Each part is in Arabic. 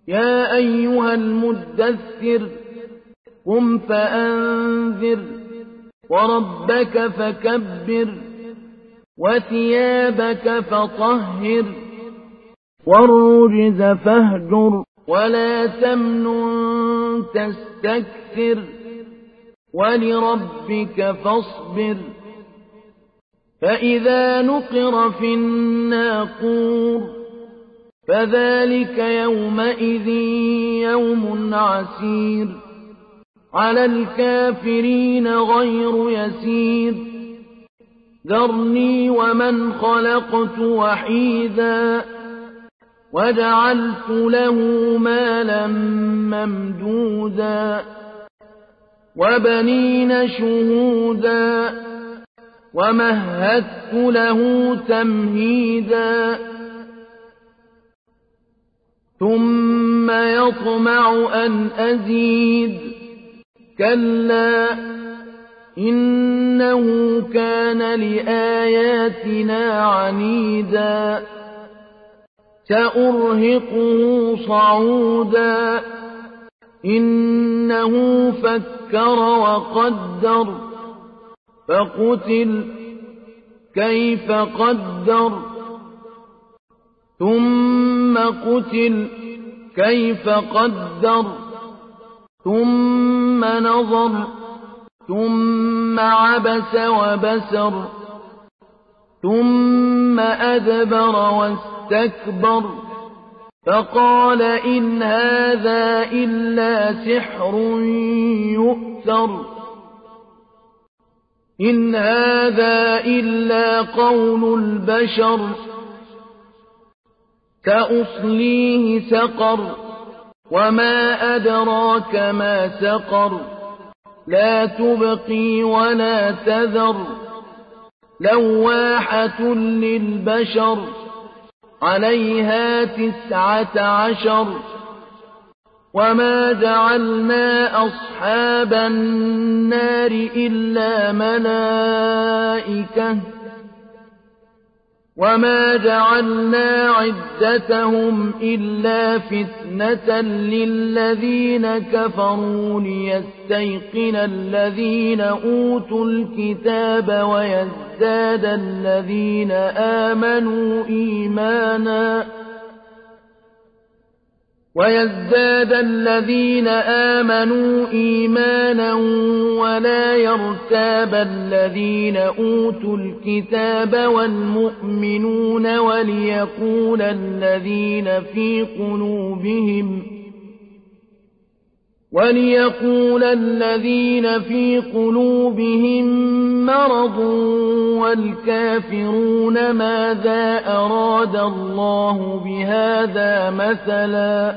يا أيها المدثر قم فأنذر وربك فكبر وثيابك فطهر والرجز فاهجر ولا تمنن تستكثر ولربك فاصبر فإذا نقر في الناقور فذلك يومئذ يوم عسير على الكافرين غير يسير ذرني ومن خلقت وحيدا وجعلت له مالا ممدودا وبنين شهودا ومهدت له تمهيدا ثم يطمع أن أزيد كلا إنه كان لآياتنا عنيدا سأرهقه صعودا إنه فكر وقدر فقتل كيف قدر ثم قتل كيف قدر ثم نظر ثم عبس وبسر ثم أدبر واستكبر فقال إن هذا إلا سحر يؤثر إن هذا إلا قول البشر سأصليه سقر وما أدراك ما سقر لا تبقي ولا تذر لواحة للبشر عليها 19 وما جعلنا أصحاب النار إلا ملائكة وما جعلنا عدتهم إلا فتنة للذين كفروا ليستيقن الذين أوتوا الكتاب ويزداد الذين آمنوا إيمانا ولا يرتاب الذين أوتوا الكتاب والمؤمنون وليقول الذين في قلوبهم مرض والكافرون ماذا أراد الله بهذا مثلا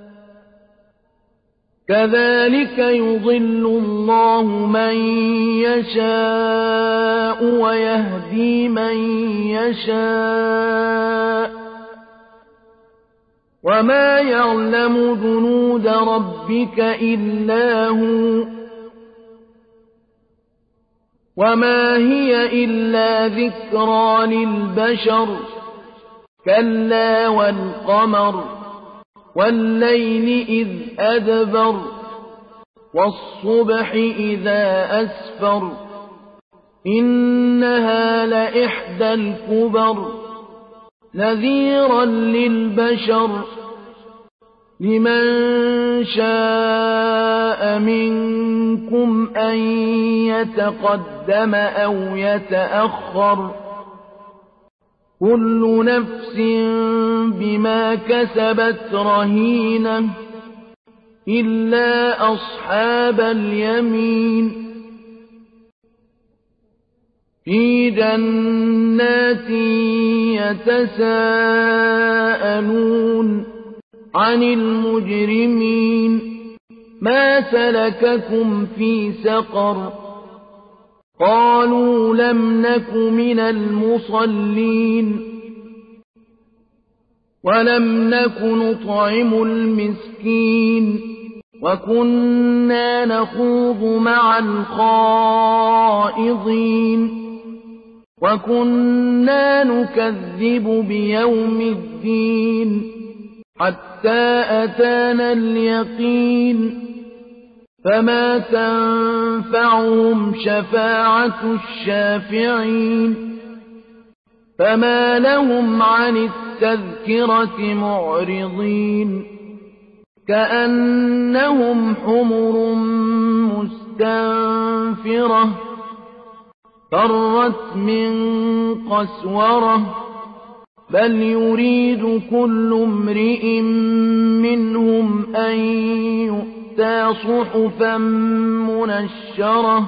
كذلك يضل الله من يشاء ويهدي من يشاء وما يعلم جنود ربك إلا هو وما هي إلا ذكرى للبشر كلا والقمر والليل إذ أدبر والصبح إذا أسفر إنها لإحدى الكبر نذيرا للبشر لمن شاء منكم أن يتقدم أو يتأخر كل نفس بما كسبت رهينة إلا أصحاب اليمين في جنات يتساءلون عن المجرمين ما سلككم في سقر قالوا لم نك من المصلين ولم نك نطعم المسكين وكنا نخوض مع الخائضين وكنا نكذب بيوم الدين حتى أتانا اليقين فما تنفعهم شفاعة الشافعين فما لهم عن التذكرة معرضين كأنهم حمر مستنفرة فرت من قسورة بل يريد كل امرئ منهم أن يؤتى صحفا منشرة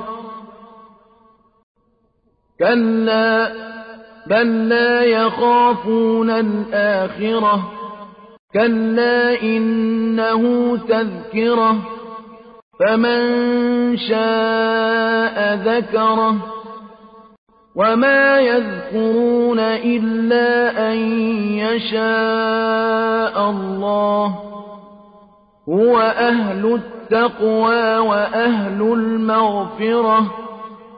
كلا بل لا يخافون الآخرة كلا إنه تذكرة فمن شاء ذكره وما يذكرون إلا أن يشاء الله هو أهل التقوى وأهل المغفرة